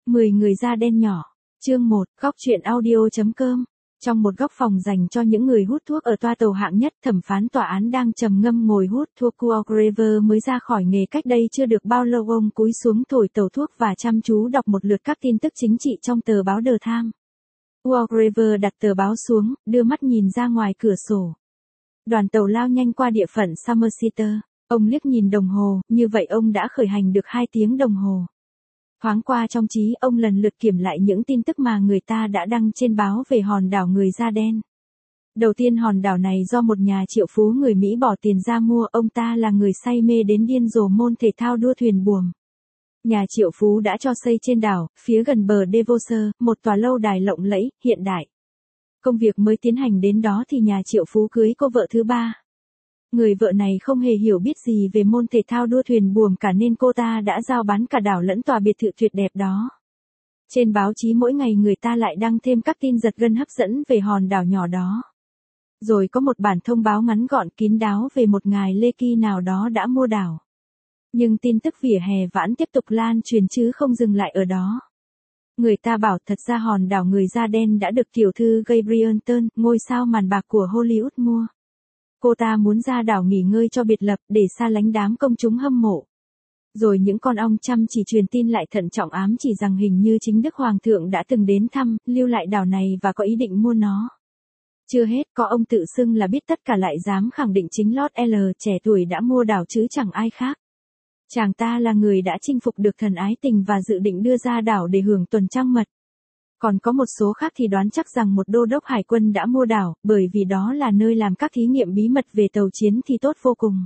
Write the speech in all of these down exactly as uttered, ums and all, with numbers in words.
mười người da đen nhỏ. Chương một, góc truyện audio.com. Trong một góc phòng dành cho những người hút thuốc ở toa tàu hạng nhất, thẩm phán tòa án đang trầm ngâm ngồi hút thuốc. Walgraver mới ra khỏi nghề cách đây chưa được bao lâu. Ông cúi xuống thổi tàu thuốc và chăm chú đọc một lượt các tin tức chính trị trong tờ báo The Times. Walgraver đặt tờ báo xuống, đưa mắt nhìn ra ngoài cửa sổ. Đoàn tàu lao nhanh qua địa phận Somerset. Ông liếc nhìn đồng hồ, như vậy ông đã khởi hành được hai tiếng đồng hồ. Thoáng qua trong trí ông lần lượt kiểm lại những tin tức mà người ta đã đăng trên báo về hòn đảo người da đen. Đầu tiên, hòn đảo này do một nhà triệu phú người Mỹ bỏ tiền ra mua. Ông ta là người say mê đến điên rồ môn thể thao đua thuyền buồm. Nhà triệu phú đã cho xây trên đảo, phía gần bờ Devonshire, một tòa lâu đài lộng lẫy, hiện đại. Công việc mới tiến hành đến đó thì nhà triệu phú cưới cô vợ thứ ba. Người vợ này không hề hiểu biết gì về môn thể thao đua thuyền buồm cả nên cô ta đã giao bán cả đảo lẫn tòa biệt thự tuyệt đẹp đó. Trên báo chí mỗi ngày người ta lại đăng thêm các tin giật gân hấp dẫn về hòn đảo nhỏ đó. Rồi có một bản thông báo ngắn gọn kín đáo về một ngài Lê Kỳ nào đó đã mua đảo. Nhưng tin tức vỉa hè vãn tiếp tục lan truyền chứ không dừng lại ở đó. Người ta bảo thật ra hòn đảo người da đen đã được tiểu thư Gabrielle Turn, ngôi sao màn bạc của Hollywood mua. Cô ta muốn ra đảo nghỉ ngơi cho biệt lập để xa lánh đám công chúng hâm mộ. Rồi những con ong chăm chỉ truyền tin lại thận trọng ám chỉ rằng hình như chính Đức Hoàng thượng đã từng đến thăm, lưu lại đảo này và có ý định mua nó. Chưa hết, có ông tự xưng là biết tất cả lại dám khẳng định chính Lord L trẻ tuổi đã mua đảo chứ chẳng ai khác. Chàng ta là người đã chinh phục được thần ái tình và dự định đưa ra đảo để hưởng tuần trăng mật. Còn có một số khác thì đoán chắc rằng một đô đốc hải quân đã mua đảo, bởi vì đó là nơi làm các thí nghiệm bí mật về tàu chiến thì tốt vô cùng.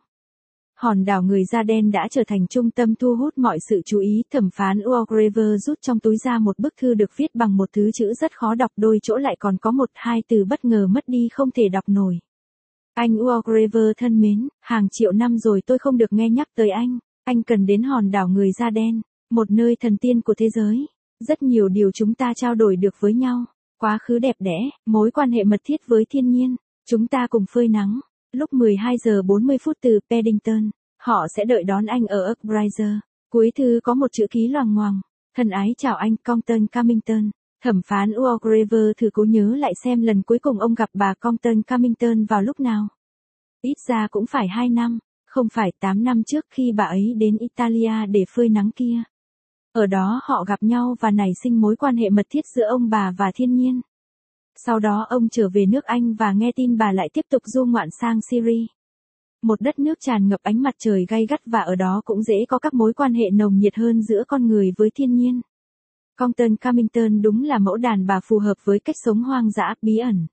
Hòn đảo người da đen đã trở thành trung tâm thu hút mọi sự chú ý. Thẩm phán Walgraver rút trong túi ra một bức thư được viết bằng một thứ chữ rất khó đọc, đôi chỗ lại còn có một hai từ bất ngờ mất đi không thể đọc nổi. Anh Walgraver thân mến, hàng triệu năm rồi tôi không được nghe nhắc tới anh. Anh cần đến hòn đảo người da đen, một nơi thần tiên của thế giới. Rất nhiều điều chúng ta trao đổi được với nhau. Quá khứ đẹp đẽ, mối quan hệ mật thiết với thiên nhiên. Chúng ta cùng phơi nắng. Lúc mười hai giờ bốn mươi phút từ Paddington, họ sẽ đợi đón anh ở Uckbrizer. Cuối thư có một chữ ký loằng ngoằng. Thân ái chào anh Compton Cummington. Thẩm phán Walgraver thử cố nhớ lại xem lần cuối cùng ông gặp bà Compton Cummington vào lúc nào. Ít ra cũng phải hai năm, không phải tám năm trước khi bà ấy đến Italia để phơi nắng kia. Ở đó họ gặp nhau và nảy sinh mối quan hệ mật thiết giữa ông bà và thiên nhiên. Sau đó ông trở về nước Anh và nghe tin bà lại tiếp tục du ngoạn sang Syria. Một đất nước tràn ngập ánh mặt trời gay gắt và ở đó cũng dễ có các mối quan hệ nồng nhiệt hơn giữa con người với thiên nhiên. Compton Cummington đúng là mẫu đàn bà phù hợp với cách sống hoang dã, bí ẩn.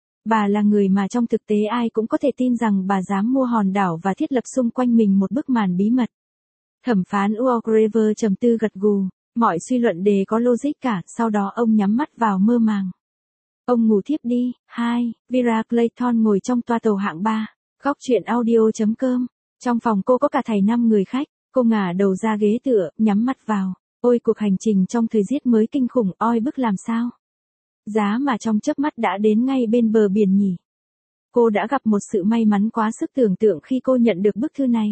Bà là người mà trong thực tế ai cũng có thể tin rằng bà dám mua hòn đảo và thiết lập xung quanh mình một bức màn bí mật. Thẩm phán Walgraver trầm tư gật gù, mọi suy luận đều có logic cả, sau đó ông nhắm mắt vào mơ màng. Ông ngủ thiếp đi. Hai, Vera Clayton ngồi trong toa tàu hạng ba, góc truyện audio.com. Trong phòng cô có cả thảy năm người khách, cô ngả đầu ra ghế tựa, nhắm mắt vào. Ôi cuộc hành trình trong thời giết mới kinh khủng, oi bức làm sao. Giá mà trong chớp mắt đã đến ngay bên bờ biển nhỉ. Cô đã gặp một sự may mắn quá sức tưởng tượng khi cô nhận được bức thư này.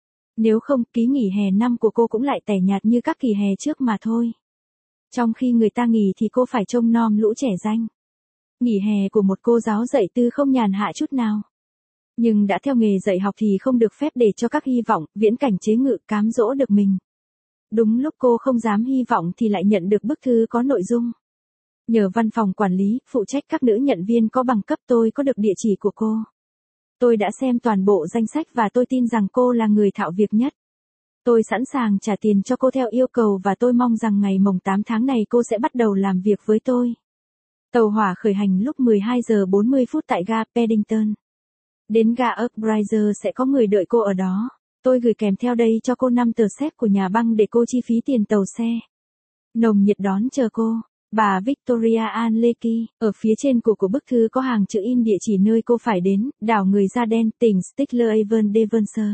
Nếu không, ký nghỉ hè năm của cô cũng lại tẻ nhạt như các kỳ hè trước mà thôi. Trong khi người ta nghỉ thì cô phải trông nom lũ trẻ danh. Nghỉ hè của một cô giáo dạy tư không nhàn hạ chút nào. Nhưng đã theo nghề dạy học thì không được phép để cho các hy vọng, viễn cảnh chế ngự cám dỗ được mình. Đúng lúc cô không dám hy vọng thì lại nhận được bức thư có nội dung. Nhờ văn phòng quản lý, phụ trách các nữ nhận viên có bằng cấp, tôi có được địa chỉ của cô. Tôi đã xem toàn bộ danh sách và tôi tin rằng cô là người thạo việc nhất. Tôi sẵn sàng trả tiền cho cô theo yêu cầu và tôi mong rằng ngày mồng tám tháng này cô sẽ bắt đầu làm việc với tôi. Tàu hỏa khởi hành lúc mười hai giờ bốn mươi phút tại ga Paddington. Đến ga Uckbrizer sẽ có người đợi cô ở đó. Tôi gửi kèm theo đây cho cô năm tờ séc của nhà băng để cô chi phí tiền tàu xe. Nồng nhiệt đón chờ cô. Bà Victoria Ann Leakey. Ở phía trên của của bức thư có hàng chữ in địa chỉ nơi cô phải đến, đảo người da đen, tỉnh Stickleshaven, Devonshire.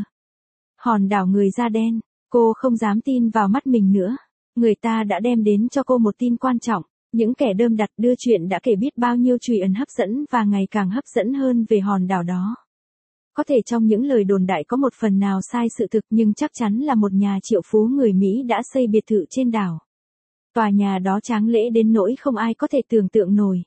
Hòn đảo người da đen. Cô không dám tin vào mắt mình nữa. Người ta đã đem đến cho cô một tin quan trọng. Những kẻ đơm đặt đưa chuyện đã kể biết bao nhiêu trùy ẩn hấp dẫn và ngày càng hấp dẫn hơn về hòn đảo đó. Có thể trong những lời đồn đại có một phần nào sai sự thực nhưng chắc chắn là một nhà triệu phú người Mỹ đã xây biệt thự trên đảo. Tòa nhà đó tráng lễ đến nỗi không ai có thể tưởng tượng nổi.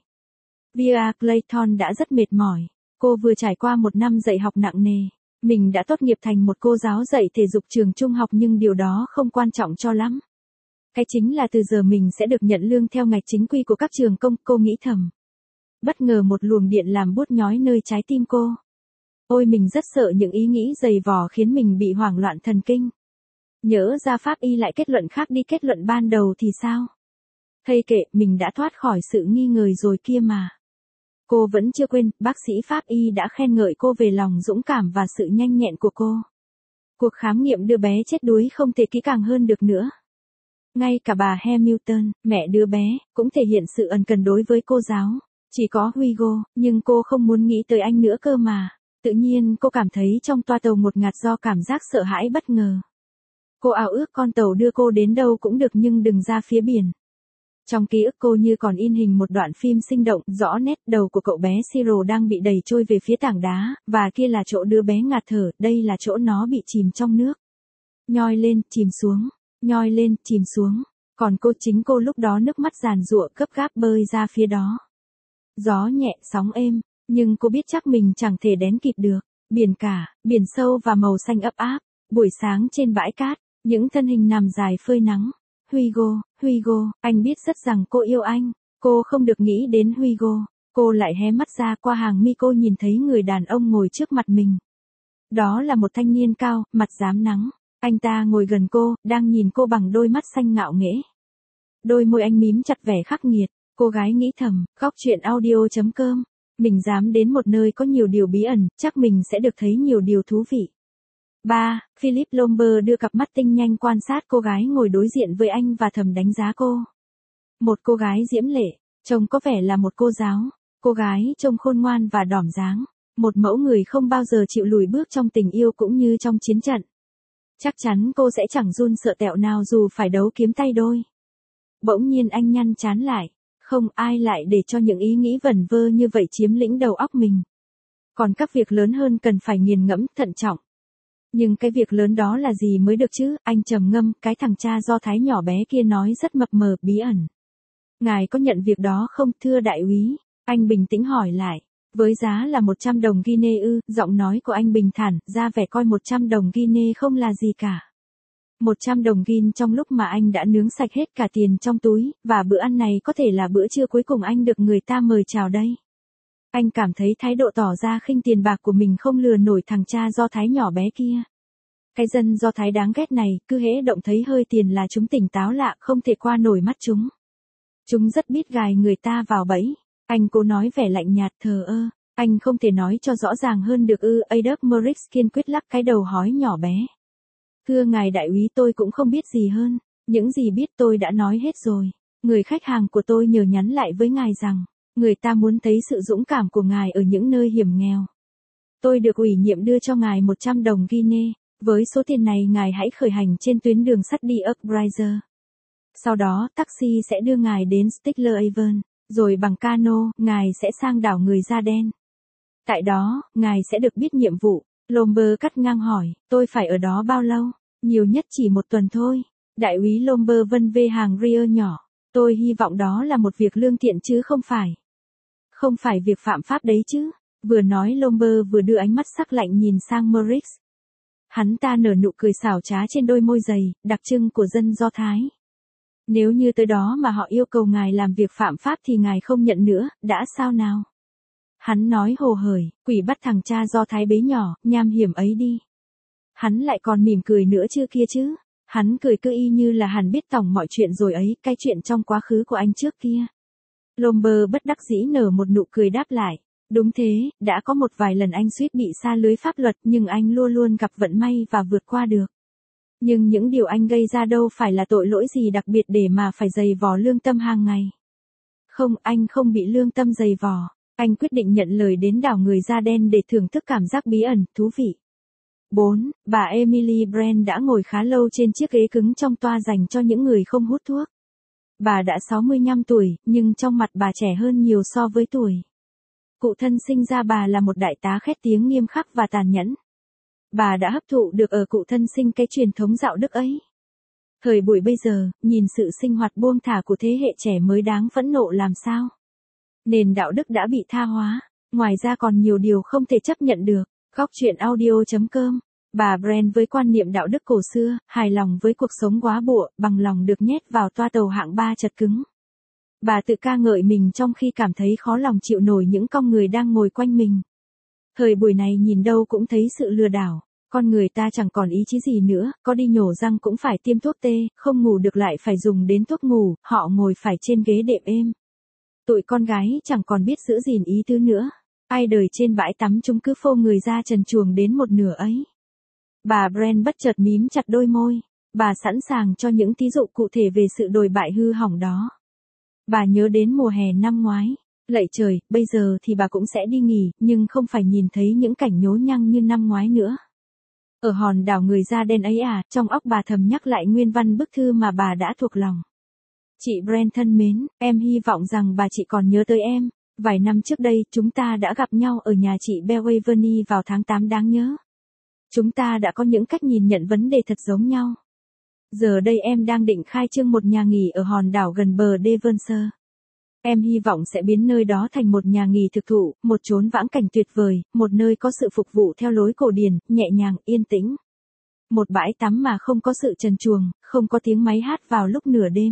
Via Clayton đã rất mệt mỏi. Cô vừa trải qua một năm dạy học nặng nề. Mình đã tốt nghiệp thành một cô giáo dạy thể dục trường trung học nhưng điều đó không quan trọng cho lắm. Cái chính là từ giờ mình sẽ được nhận lương theo ngạch chính quy của các trường công, cô nghĩ thầm. Bất ngờ một luồng điện làm buốt nhói nơi trái tim cô. Ôi mình rất sợ những ý nghĩ dày vò khiến mình bị hoảng loạn thần kinh. Nhỡ ra pháp y lại kết luận khác đi kết luận ban đầu thì sao? Thầy kệ, mình đã thoát khỏi sự nghi ngờ rồi kia mà. Cô vẫn chưa quên, bác sĩ pháp y đã khen ngợi cô về lòng dũng cảm và sự nhanh nhẹn của cô. Cuộc khám nghiệm đứa bé chết đuối không thể kỹ càng hơn được nữa. Ngay cả bà Hamilton, mẹ đứa bé, cũng thể hiện sự ân cần đối với cô giáo. Chỉ có Hugo, nhưng cô không muốn nghĩ tới anh nữa cơ mà. Tự nhiên cô cảm thấy trong toa tàu ngột ngạt do cảm giác sợ hãi bất ngờ. Cô ao ước con tàu đưa cô đến đâu cũng được nhưng đừng ra phía biển. Trong ký ức cô như còn in hình một đoạn phim sinh động, rõ nét đầu của cậu bé Cyril đang bị đẩy trôi về phía tảng đá, và kia là chỗ đứa bé ngạt thở, đây là chỗ nó bị chìm trong nước. Nhoi lên, chìm xuống, nhoi lên, chìm xuống, còn cô chính cô lúc đó nước mắt giàn giụa gấp gáp bơi ra phía đó. Gió nhẹ, sóng êm, nhưng cô biết chắc mình chẳng thể đến kịp được. Biển cả, biển sâu và màu xanh ấp áp, buổi sáng trên bãi cát, những thân hình nằm dài phơi nắng. Hugo, Hugo, anh biết rất rằng cô yêu anh. Cô không được nghĩ đến Hugo. Cô lại hé mắt ra qua hàng mi cô nhìn thấy người đàn ông ngồi trước mặt mình. Đó là một thanh niên cao, mặt rám nắng. Anh ta ngồi gần cô, đang nhìn cô bằng đôi mắt xanh ngạo nghễ. Đôi môi anh mím chặt vẻ khắc nghiệt. Cô gái nghĩ thầm, góc truyện audio chấm com. Mình dám đến một nơi có nhiều điều bí ẩn, chắc mình sẽ được thấy nhiều điều thú vị. ba. Philip Lomber đưa cặp mắt tinh nhanh quan sát cô gái ngồi đối diện với anh và thầm đánh giá cô. Một cô gái diễm lệ, trông có vẻ là một cô giáo. Cô gái trông khôn ngoan và đỏm dáng. Một mẫu người không bao giờ chịu lùi bước trong tình yêu cũng như trong chiến trận. Chắc chắn cô sẽ chẳng run sợ tẹo nào dù phải đấu kiếm tay đôi. Bỗng nhiên anh nhăn chán lại. Không ai lại để cho những ý nghĩ vẩn vơ như vậy chiếm lĩnh đầu óc mình. Còn các việc lớn hơn cần phải nghiền ngẫm, thận trọng. Nhưng cái việc lớn đó là gì mới được chứ, anh trầm ngâm, cái thằng cha Do Thái nhỏ bé kia nói rất mập mờ, bí ẩn. Ngài có nhận việc đó không, thưa đại úy? Anh bình tĩnh hỏi lại. Với giá là một trăm đồng Guinea ư, giọng nói của anh bình thản, ra vẻ coi một trăm đồng Guinea không là gì cả. một trăm đồng Guin trong lúc mà anh đã nướng sạch hết cả tiền trong túi, và bữa ăn này có thể là bữa trưa cuối cùng anh được người ta mời chào đây. Anh cảm thấy thái độ tỏ ra khinh tiền bạc của mình không lừa nổi thằng cha Do Thái nhỏ bé kia. Cái dân Do Thái đáng ghét này, cứ hễ động thấy hơi tiền là chúng tỉnh táo lạ, không thể qua nổi mắt chúng. Chúng rất biết gài người ta vào bẫy. Anh cố nói vẻ lạnh nhạt thờ ơ. Anh không thể nói cho rõ ràng hơn được ư. Adolf Morix kiên quyết lắc cái đầu hói nhỏ bé. Thưa ngài đại úy, tôi cũng không biết gì hơn. Những gì biết tôi đã nói hết rồi. Người khách hàng của tôi nhờ nhắn lại với ngài rằng, người ta muốn thấy sự dũng cảm của ngài ở những nơi hiểm nghèo. Tôi được ủy nhiệm đưa cho ngài một trăm đồng Guinea. Với số tiền này ngài hãy khởi hành trên tuyến đường sắt đi Uprising. Sau đó, taxi sẽ đưa ngài đến Stickler Haven. Rồi bằng cano, ngài sẽ sang đảo người da đen. Tại đó, ngài sẽ được biết nhiệm vụ. Lomber cắt ngang hỏi, tôi phải ở đó bao lâu? Nhiều nhất chỉ một tuần thôi. Đại úy Lomber vân vê hàng Ria nhỏ. Tôi hy vọng đó là một việc lương thiện chứ không phải. Không phải việc phạm pháp đấy chứ. Vừa nói Lomber vừa đưa ánh mắt sắc lạnh nhìn sang Morix. Hắn ta nở nụ cười xảo trá trên đôi môi dày, đặc trưng của dân Do Thái. Nếu như tới đó mà họ yêu cầu ngài làm việc phạm pháp thì ngài không nhận nữa, đã sao nào? Hắn nói hồ hởi, quỷ bắt thằng cha Do Thái bế nhỏ, nham hiểm ấy đi. Hắn lại còn mỉm cười nữa chưa kia chứ? Hắn cười cứ y như là hắn biết tổng mọi chuyện rồi ấy, cái chuyện trong quá khứ của anh trước kia. Lomber bất đắc dĩ nở một nụ cười đáp lại. Đúng thế, đã có một vài lần anh suýt bị sa lưới pháp luật nhưng anh luôn luôn gặp vận may và vượt qua được. Nhưng những điều anh gây ra đâu phải là tội lỗi gì đặc biệt để mà phải dày vò lương tâm hàng ngày. Không, anh không bị lương tâm dày vò. Anh quyết định nhận lời đến đảo người da đen để thưởng thức cảm giác bí ẩn, thú vị. bốn. Bà Emily Brand đã ngồi khá lâu trên chiếc ghế cứng trong toa dành cho những người không hút thuốc. Bà đã sáu mươi lăm tuổi, nhưng trong mặt bà trẻ hơn nhiều so với tuổi. Cụ thân sinh ra bà là một đại tá khét tiếng nghiêm khắc và tàn nhẫn. Bà đã hấp thụ được ở cụ thân sinh cái truyền thống đạo đức ấy. Thời buổi bây giờ, nhìn sự sinh hoạt buông thả của thế hệ trẻ mới đáng phẫn nộ làm sao. Nền đạo đức đã bị tha hóa, ngoài ra còn nhiều điều không thể chấp nhận được. Góc chuyện audio.com. Bà Brand với quan niệm đạo đức cổ xưa, hài lòng với cuộc sống góa bụa, bằng lòng được nhét vào toa tàu hạng ba chật cứng. Bà tự ca ngợi mình trong khi cảm thấy khó lòng chịu nổi những con người đang ngồi quanh mình. Thời buổi này nhìn đâu cũng thấy sự lừa đảo. Con người ta chẳng còn ý chí gì nữa, có đi nhổ răng cũng phải tiêm thuốc tê, không ngủ được lại phải dùng đến thuốc ngủ, họ ngồi phải trên ghế đệm êm. Tụi con gái chẳng còn biết giữ gìn ý tứ nữa. Ai đời trên bãi tắm chúng cứ phô người ra trần truồng đến một nửa ấy. Bà Brand bất chợt mím chặt đôi môi. Bà sẵn sàng cho những thí dụ cụ thể về sự đồi bại hư hỏng đó. Bà nhớ đến mùa hè năm ngoái. Lạy trời, bây giờ thì bà cũng sẽ đi nghỉ, nhưng không phải nhìn thấy những cảnh nhố nhăng như năm ngoái nữa. Ở hòn đảo người da đen ấy à, trong óc bà thầm nhắc lại nguyên văn bức thư mà bà đã thuộc lòng. Chị Brand thân mến, em hy vọng rằng bà chị còn nhớ tới em. Vài năm trước đây, chúng ta đã gặp nhau ở nhà chị Belwaverny vào tháng tám đáng nhớ. Chúng ta đã có những cách nhìn nhận vấn đề thật giống nhau. Giờ đây em đang định khai trương một nhà nghỉ ở hòn đảo gần bờ Devonshire. Em hy vọng sẽ biến nơi đó thành một nhà nghỉ thực thụ, một chốn vãng cảnh tuyệt vời, một nơi có sự phục vụ theo lối cổ điển, nhẹ nhàng, yên tĩnh. Một bãi tắm mà không có sự trần truồng, không có tiếng máy hát vào lúc nửa đêm.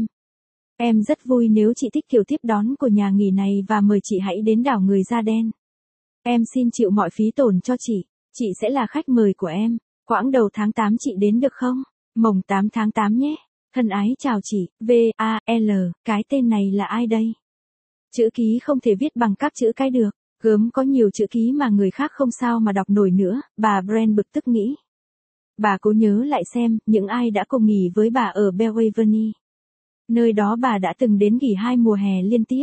Em rất vui nếu chị thích kiểu tiếp đón của nhà nghỉ này và mời chị hãy đến đảo người da đen. Em xin chịu mọi phí tổn cho chị, chị sẽ là khách mời của em. Quãng đầu tháng tám chị đến được không? Mồng tám tháng tám nhé. Thân ái chào chị, V A L, cái tên này là ai đây? Chữ ký không thể viết bằng các chữ cái được, gớm có nhiều chữ ký mà người khác không sao mà đọc nổi nữa, bà Brand bực tức nghĩ. Bà cố nhớ lại xem, những ai đã cùng nghỉ với bà ở Belwaverny. Nơi đó bà đã từng đến nghỉ hai mùa hè liên tiếp.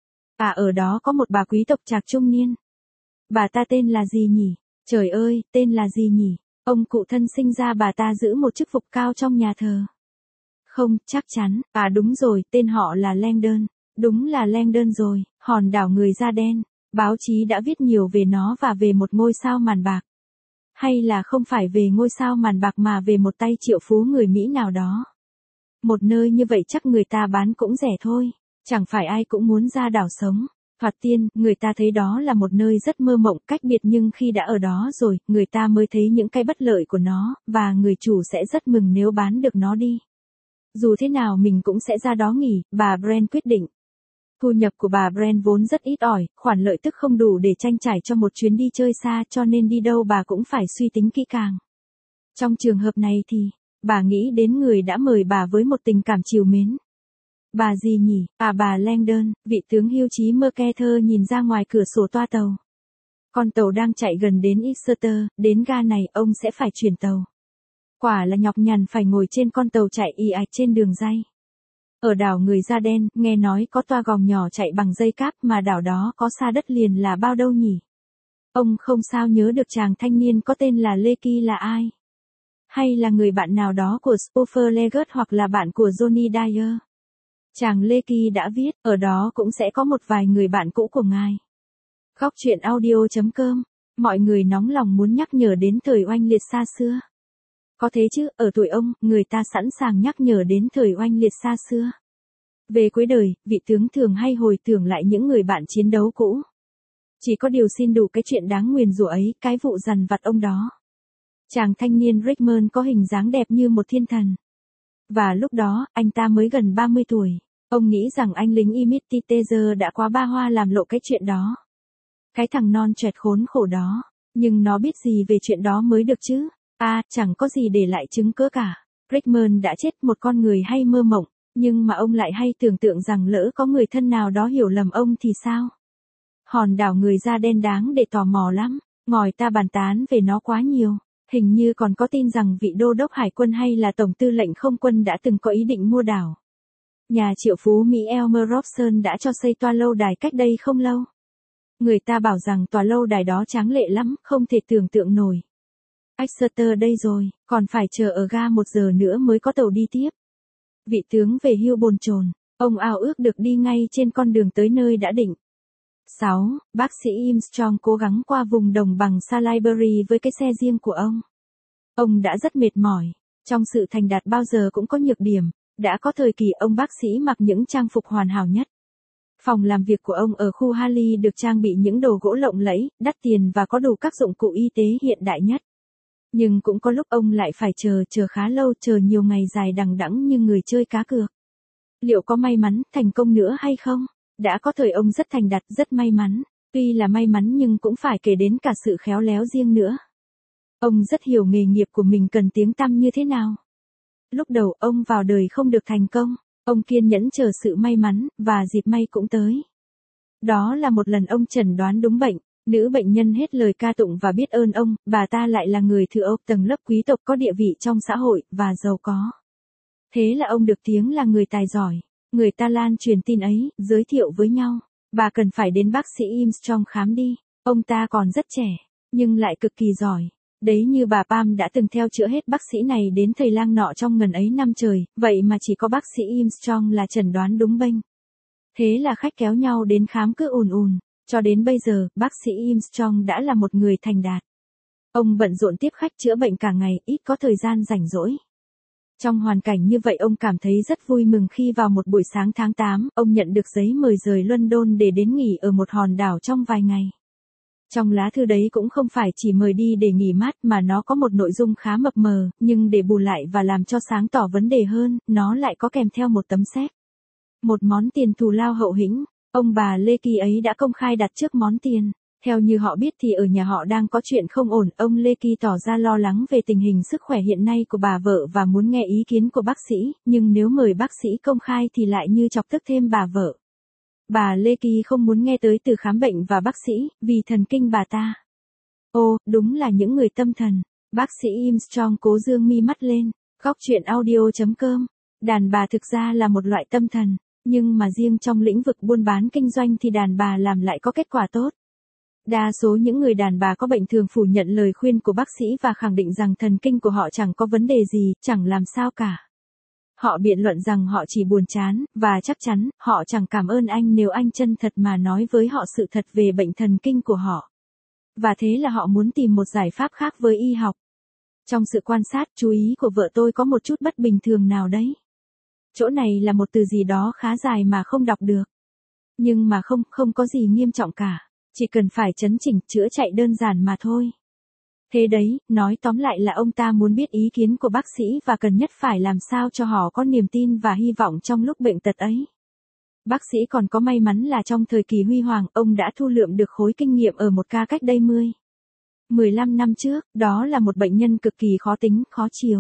À ở đó có một bà quý tộc trạc trung niên. Bà ta tên là gì nhỉ? Trời ơi, tên là gì nhỉ? Ông cụ thân sinh ra bà ta giữ một chức phục cao trong nhà thờ. Không, chắc chắn, à đúng rồi, tên họ là Langdon. Đúng là Langdon rồi, hòn đảo người da đen. Báo chí đã viết nhiều về nó và về một ngôi sao màn bạc. Hay là không phải về ngôi sao màn bạc mà về một tay triệu phú người Mỹ nào đó. Một nơi như vậy chắc người ta bán cũng rẻ thôi. Chẳng phải ai cũng muốn ra đảo sống. Thoạt tiên, người ta thấy đó là một nơi rất mơ mộng cách biệt nhưng khi đã ở đó rồi, người ta mới thấy những cái bất lợi của nó, và người chủ sẽ rất mừng nếu bán được nó đi. Dù thế nào mình cũng sẽ ra đó nghỉ, bà Brand quyết định. Thu nhập của bà Brand vốn rất ít ỏi, khoản lợi tức không đủ để trang trải cho một chuyến đi chơi xa cho nên đi đâu bà cũng phải suy tính kỹ càng. Trong trường hợp này thì, bà nghĩ đến người đã mời bà với một tình cảm trìu mến. Bà gì nhỉ? À bà Langdon, vị tướng hưu trí Mercator nhìn ra ngoài cửa sổ toa tàu. Con tàu đang chạy gần đến Exeter, đến ga này ông sẽ phải chuyển tàu. Quả là nhọc nhằn phải ngồi trên con tàu chạy ì ạch trên đường ray. Ở đảo người da đen, nghe nói có toa gòng nhỏ chạy bằng dây cáp mà đảo đó có xa đất liền là bao đâu nhỉ? Ông không sao nhớ được chàng thanh niên có tên là Lecky là ai? Hay là người bạn nào đó của Spoffer Leggett hoặc là bạn của Johnny Dyer? Chàng Lecky đã viết, ở đó cũng sẽ có một vài người bạn cũ của ngài. Góc chuyện audio.com. Mọi người nóng lòng muốn nhắc nhở đến thời oanh liệt xa xưa. Có thế chứ, ở tuổi ông, người ta sẵn sàng nhắc nhở đến thời oanh liệt xa xưa. Về cuối đời, vị tướng thường hay hồi tưởng lại những người bạn chiến đấu cũ. Chỉ có điều xin đủ cái chuyện đáng nguyền rủa ấy, cái vụ dằn vặt ông đó. Chàng thanh niên Richmond có hình dáng đẹp như một thiên thần. Và lúc đó, anh ta mới gần ba mươi tuổi. Ông nghĩ rằng anh lính Imitizer đã quá ba hoa làm lộ cái chuyện đó. Cái thằng non choẹt khốn khổ đó. Nhưng nó biết gì về chuyện đó mới được chứ? À, chẳng có gì để lại chứng cớ cả. Richmond đã chết, một con người hay mơ mộng. Nhưng mà ông lại hay tưởng tượng rằng lỡ có người thân nào đó hiểu lầm ông thì sao? Hòn đảo người da đen đáng để tò mò lắm. Ngòi ta bàn tán về nó quá nhiều. Hình như còn có tin rằng vị đô đốc hải quân hay là tổng tư lệnh không quân đã từng có ý định mua đảo. Nhà triệu phú Mỹ Elmer Robson đã cho xây toa lâu đài cách đây không lâu. Người ta bảo rằng tòa lâu đài đó tráng lệ lắm, không thể tưởng tượng nổi. Exeter đây rồi, còn phải chờ ở ga một giờ nữa mới có tàu đi tiếp. Vị tướng về hưu bồn chồn, ông ao ước được đi ngay trên con đường tới nơi đã định. sáu. Bác sĩ Armstrong cố gắng qua vùng đồng bằng Salisbury với cái xe riêng của ông. Ông đã rất mệt mỏi. Trong sự thành đạt bao giờ cũng có nhược điểm, đã có thời kỳ ông bác sĩ mặc những trang phục hoàn hảo nhất. Phòng làm việc của ông ở khu Harley được trang bị những đồ gỗ lộng lẫy, đắt tiền và có đủ các dụng cụ y tế hiện đại nhất. Nhưng cũng có lúc ông lại phải chờ, chờ khá lâu, chờ nhiều ngày dài đằng đẵng như người chơi cá cược. Liệu có may mắn, thành công nữa hay không? Đã có thời ông rất thành đạt, rất may mắn. Tuy là may mắn nhưng cũng phải kể đến cả sự khéo léo riêng nữa. Ông rất hiểu nghề nghiệp của mình cần tiếng tăm như thế nào. Lúc đầu ông vào đời không được thành công, ông kiên nhẫn chờ sự may mắn, và dịp may cũng tới. Đó là một lần ông chẩn đoán đúng bệnh, nữ bệnh nhân hết lời ca tụng và biết ơn ông, bà ta lại là người thừa ốc tầng lớp quý tộc có địa vị trong xã hội, và giàu có. Thế là ông được tiếng là người tài giỏi, người ta lan truyền tin ấy, giới thiệu với nhau, bà cần phải đến bác sĩ Armstrong khám đi, ông ta còn rất trẻ, nhưng lại cực kỳ giỏi. Đấy như bà Pam đã từng theo chữa hết bác sĩ này đến thầy lang nọ trong ngần ấy năm trời, vậy mà chỉ có bác sĩ Armstrong là chẩn đoán đúng bệnh. Thế là khách kéo nhau đến khám cứ ùn ùn, cho đến bây giờ, bác sĩ Armstrong đã là một người thành đạt. Ông bận rộn tiếp khách chữa bệnh cả ngày, ít có thời gian rảnh rỗi. Trong hoàn cảnh như vậy ông cảm thấy rất vui mừng khi vào một buổi sáng tháng tám, ông nhận được giấy mời rời London để đến nghỉ ở một hòn đảo trong vài ngày. Trong lá thư đấy cũng không phải chỉ mời đi để nghỉ mát mà nó có một nội dung khá mập mờ, nhưng để bù lại và làm cho sáng tỏ vấn đề hơn, nó lại có kèm theo một tấm séc. Một món tiền thù lao hậu hĩnh, ông bà Leakey ấy đã công khai đặt trước món tiền. Theo như họ biết thì ở nhà họ đang có chuyện không ổn, ông Leakey tỏ ra lo lắng về tình hình sức khỏe hiện nay của bà vợ và muốn nghe ý kiến của bác sĩ, nhưng nếu mời bác sĩ công khai thì lại như chọc tức thêm bà vợ. Bà Leakey không muốn nghe tới từ khám bệnh và bác sĩ, vì thần kinh bà ta. Ô, đúng là những người tâm thần. Bác sĩ Armstrong cố dương mi mắt lên, góc chuyện audio chấm com. Đàn bà thực ra là một loại tâm thần, nhưng mà riêng trong lĩnh vực buôn bán kinh doanh thì đàn bà làm lại có kết quả tốt. Đa số những người đàn bà có bệnh thường phủ nhận lời khuyên của bác sĩ và khẳng định rằng thần kinh của họ chẳng có vấn đề gì, chẳng làm sao cả. Họ biện luận rằng họ chỉ buồn chán, và chắc chắn, họ chẳng cảm ơn anh nếu anh chân thật mà nói với họ sự thật về bệnh thần kinh của họ. Và thế là họ muốn tìm một giải pháp khác với y học. Trong sự quan sát, chú ý của vợ tôi có một chút bất bình thường nào đấy. Chỗ này là một từ gì đó khá dài mà không đọc được. Nhưng mà không, không có gì nghiêm trọng cả. Chỉ cần phải chấn chỉnh, chữa chạy đơn giản mà thôi. Thế đấy, nói tóm lại là ông ta muốn biết ý kiến của bác sĩ và cần nhất phải làm sao cho họ có niềm tin và hy vọng trong lúc bệnh tật ấy. Bác sĩ còn có may mắn là trong thời kỳ huy hoàng, ông đã thu lượm được khối kinh nghiệm ở một ca cách đây mười, mười lăm năm trước, đó là một bệnh nhân cực kỳ khó tính, khó chiều.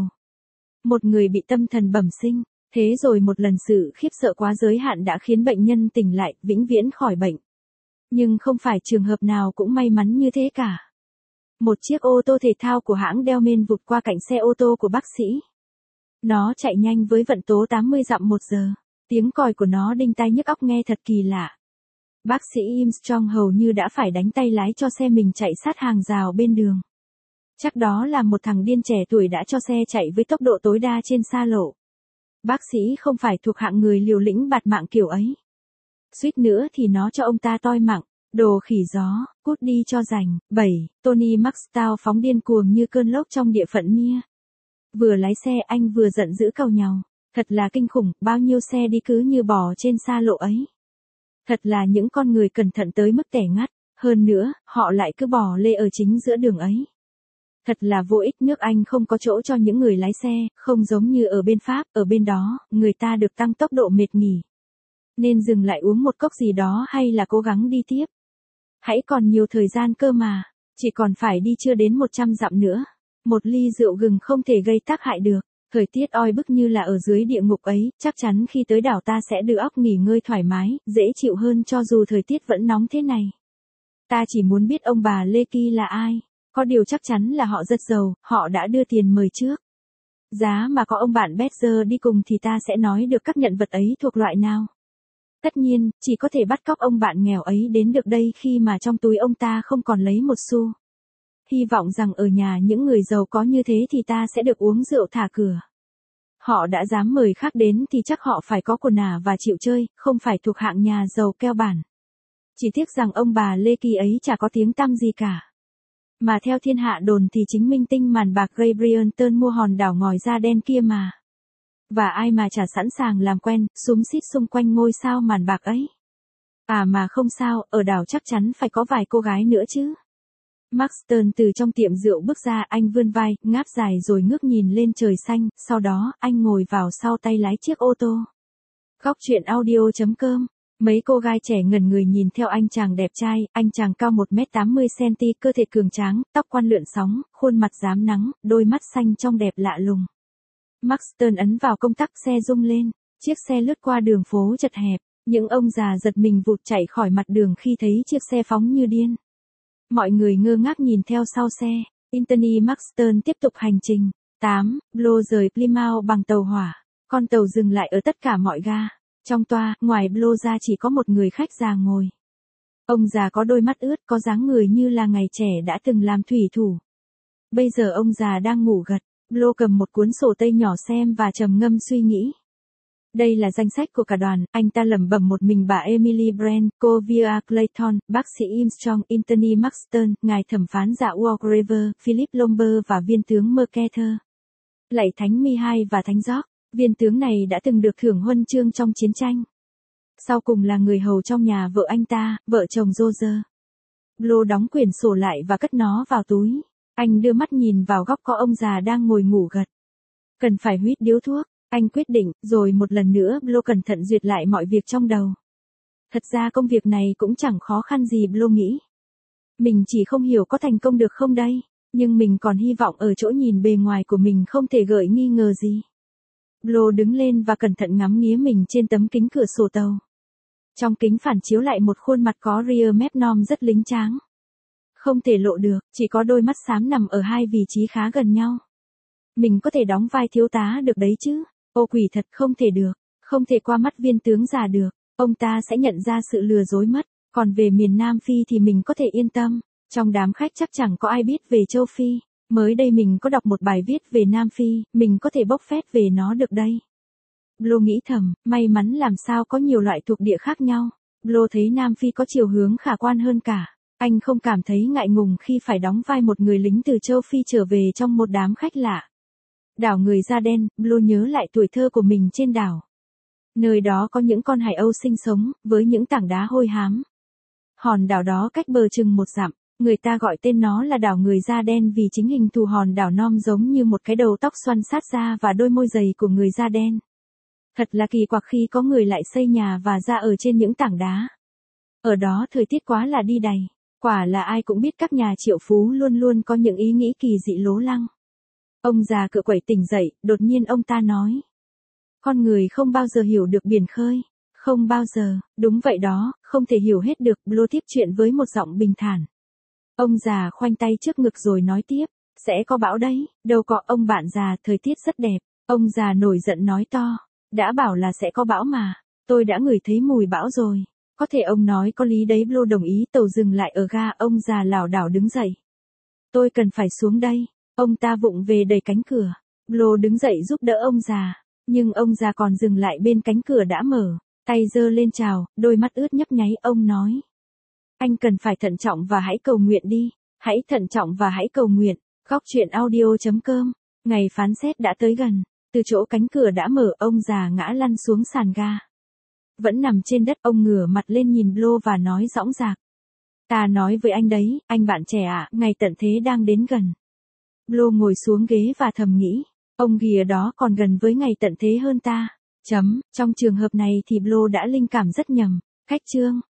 Một người bị tâm thần bẩm sinh, thế rồi một lần sự khiếp sợ quá giới hạn đã khiến bệnh nhân tỉnh lại, vĩnh viễn khỏi bệnh. Nhưng không phải trường hợp nào cũng may mắn như thế cả. Một chiếc ô tô thể thao của hãng Delman vụt qua cạnh xe ô tô của bác sĩ. Nó chạy nhanh với vận tốc tám mươi dặm một giờ. Tiếng còi của nó đinh tai nhức óc nghe thật kỳ lạ. Bác sĩ Armstrong hầu như đã phải đánh tay lái cho xe mình chạy sát hàng rào bên đường. Chắc đó là một thằng điên trẻ tuổi đã cho xe chạy với tốc độ tối đa trên xa lộ. Bác sĩ không phải thuộc hạng người liều lĩnh bạt mạng kiểu ấy. Suýt nữa thì nó cho ông ta toi mạng. Đồ khỉ gió, cút đi cho rành. bảy. Tony Maxtao phóng điên cuồng như cơn lốc trong địa phận Mia. Vừa lái xe anh vừa giận dữ càu nhàu. Thật là kinh khủng, bao nhiêu xe đi cứ như bò trên xa lộ ấy. Thật là những con người cẩn thận tới mức tẻ ngắt. Hơn nữa, họ lại cứ bò lê ở chính giữa đường ấy. Thật là vô ích, nước Anh không có chỗ cho những người lái xe, không giống như ở bên Pháp, ở bên đó, người ta được tăng tốc độ mệt nghỉ. Nên dừng lại uống một cốc gì đó hay là cố gắng đi tiếp. Hãy còn nhiều thời gian cơ mà, chỉ còn phải đi chưa đến một trăm dặm nữa. Một ly rượu gừng không thể gây tác hại được. Thời tiết oi bức như là ở dưới địa ngục ấy, chắc chắn khi tới đảo ta sẽ đưa óc nghỉ ngơi thoải mái, dễ chịu hơn cho dù thời tiết vẫn nóng thế này. Ta chỉ muốn biết ông bà Leakey là ai. Có điều chắc chắn là họ rất giàu, họ đã đưa tiền mời trước. Giá mà có ông bạn Badger đi cùng thì ta sẽ nói được các nhận vật ấy thuộc loại nào. Tất nhiên, chỉ có thể bắt cóc ông bạn nghèo ấy đến được đây khi mà trong túi ông ta không còn lấy một xu. Hy vọng rằng ở nhà những người giàu có như thế thì ta sẽ được uống rượu thả cửa. Họ đã dám mời khác đến thì chắc họ phải có quần ả và chịu chơi, không phải thuộc hạng nhà giàu keo bản. Chỉ tiếc rằng ông bà Leakey ấy chả có tiếng tăm gì cả. Mà theo thiên hạ đồn thì chính minh tinh màn bạc Ray Bryantton mua hòn đảo ngòi da đen kia mà. Và ai mà chả sẵn sàng làm quen, xúm xít xung quanh ngôi sao màn bạc ấy. À mà không sao, ở đảo chắc chắn phải có vài cô gái nữa chứ. Marston từ trong tiệm rượu bước ra, anh vươn vai, ngáp dài rồi ngước nhìn lên trời xanh, sau đó, anh ngồi vào sau tay lái chiếc ô tô. Góc truyện audio chấm com. Mấy cô gái trẻ ngẩn người nhìn theo anh chàng đẹp trai, anh chàng cao một mét tám mươi xăng-ti-mét, cơ thể cường tráng, tóc quăn lượn sóng, khuôn mặt rám nắng, đôi mắt xanh trong đẹp lạ lùng. Marston ấn vào công tắc, xe rung lên, chiếc xe lướt qua đường phố chật hẹp, những ông già giật mình vụt chạy khỏi mặt đường khi thấy chiếc xe phóng như điên. Mọi người ngơ ngác nhìn theo sau xe, Anthony Marston tiếp tục hành trình. tám. Blow rời Plymouth bằng tàu hỏa, con tàu dừng lại ở tất cả mọi ga. Trong toa, ngoài Blow ra chỉ có một người khách già ngồi. Ông già có đôi mắt ướt, có dáng người như là ngày trẻ đã từng làm thủy thủ. Bây giờ ông già đang ngủ gật, Blow cầm một cuốn sổ tay nhỏ xem và trầm ngâm suy nghĩ. Đây là danh sách của cả đoàn, anh ta lẩm bẩm một mình: bà Emily Brand, cô Via Clayton, bác sĩ Armstrong, Anthony Marston, ngài thẩm phán giả Walker, Philip Lomber và viên tướng Mercator. Lạy thánh Mihai và thánh George, viên tướng này đã từng được thưởng huân chương trong chiến tranh. Sau cùng là người hầu trong nhà vợ anh ta, vợ chồng Roger. Blow đóng quyển sổ lại và cất nó vào túi. Anh đưa mắt nhìn vào góc có ông già đang ngồi ngủ gật. Cần phải huýt điếu thuốc. Anh quyết định, rồi một lần nữa Blow cẩn thận duyệt lại mọi việc trong đầu. Thật ra công việc này cũng chẳng khó khăn gì, Blow nghĩ. Mình chỉ không hiểu có thành công được không đây, nhưng mình còn hy vọng ở chỗ nhìn bề ngoài của mình không thể gợi nghi ngờ gì. Blow đứng lên và cẩn thận ngắm nghía mình trên tấm kính cửa sổ tàu. Trong kính phản chiếu lại một khuôn mặt có rear mép nom rất lính tráng. Không thể lộ được, chỉ có đôi mắt xám nằm ở hai vị trí khá gần nhau. Mình có thể đóng vai thiếu tá được đấy chứ? Ô quỷ thật, không thể được, không thể qua mắt viên tướng già được, ông ta sẽ nhận ra sự lừa dối mất, còn về miền Nam Phi thì mình có thể yên tâm, trong đám khách chắc chẳng có ai biết về châu Phi, mới đây mình có đọc một bài viết về Nam Phi, mình có thể bốc phét về nó được đây. Blow nghĩ thầm, may mắn làm sao có nhiều loại thuộc địa khác nhau, Blow thấy Nam Phi có chiều hướng khả quan hơn cả, anh không cảm thấy ngại ngùng khi phải đóng vai một người lính từ châu Phi trở về trong một đám khách lạ. Đảo người da đen, Blow nhớ lại tuổi thơ của mình trên đảo. Nơi đó có những con hải âu sinh sống, với những tảng đá hôi hám. Hòn đảo đó cách bờ chừng một dặm, người ta gọi tên nó là đảo người da đen vì chính hình thù hòn đảo non giống như một cái đầu tóc xoăn sát ra và đôi môi dày của người da đen. Thật là kỳ quặc khi có người lại xây nhà và ra ở trên những tảng đá. Ở đó thời tiết quá là đi đầy, quả là ai cũng biết các nhà triệu phú luôn luôn có những ý nghĩ kỳ dị lố lăng. Ông già cựa quẩy tỉnh dậy, đột nhiên ông ta nói. Con người không bao giờ hiểu được biển khơi. Không bao giờ, đúng vậy đó, không thể hiểu hết được, Blow tiếp chuyện với một giọng bình thản. Ông già khoanh tay trước ngực rồi nói tiếp, sẽ có bão đấy, đâu có ông bạn già, thời tiết rất đẹp. Ông già nổi giận nói to, đã bảo là sẽ có bão mà, tôi đã ngửi thấy mùi bão rồi. Có thể ông nói có lý đấy, Blow đồng ý. Tàu dừng lại ở ga, ông già lảo đảo đứng dậy. Tôi cần phải xuống đây. Ông ta vụng về đẩy cánh cửa. Blow đứng dậy giúp đỡ ông già. Nhưng ông già còn dừng lại bên cánh cửa đã mở. Tay giơ lên chào, đôi mắt ướt nhấp nháy, ông nói. Anh cần phải thận trọng và hãy cầu nguyện đi. Hãy thận trọng và hãy cầu nguyện. Góc truyện audio chấm com. Ngày phán xét đã tới gần. Từ chỗ cánh cửa đã mở, ông già ngã lăn xuống sàn ga. Vẫn nằm trên đất, ông ngửa mặt lên nhìn Blow và nói dõng dạc. Ta nói với anh đấy, anh bạn trẻ ạ, ngày tận thế đang đến gần. Blow ngồi xuống ghế và thầm nghĩ, ông ghìa đó còn gần với ngày tận thế hơn ta. Chấm, trong trường hợp này thì Blow đã linh cảm rất nhầm. Khách chương.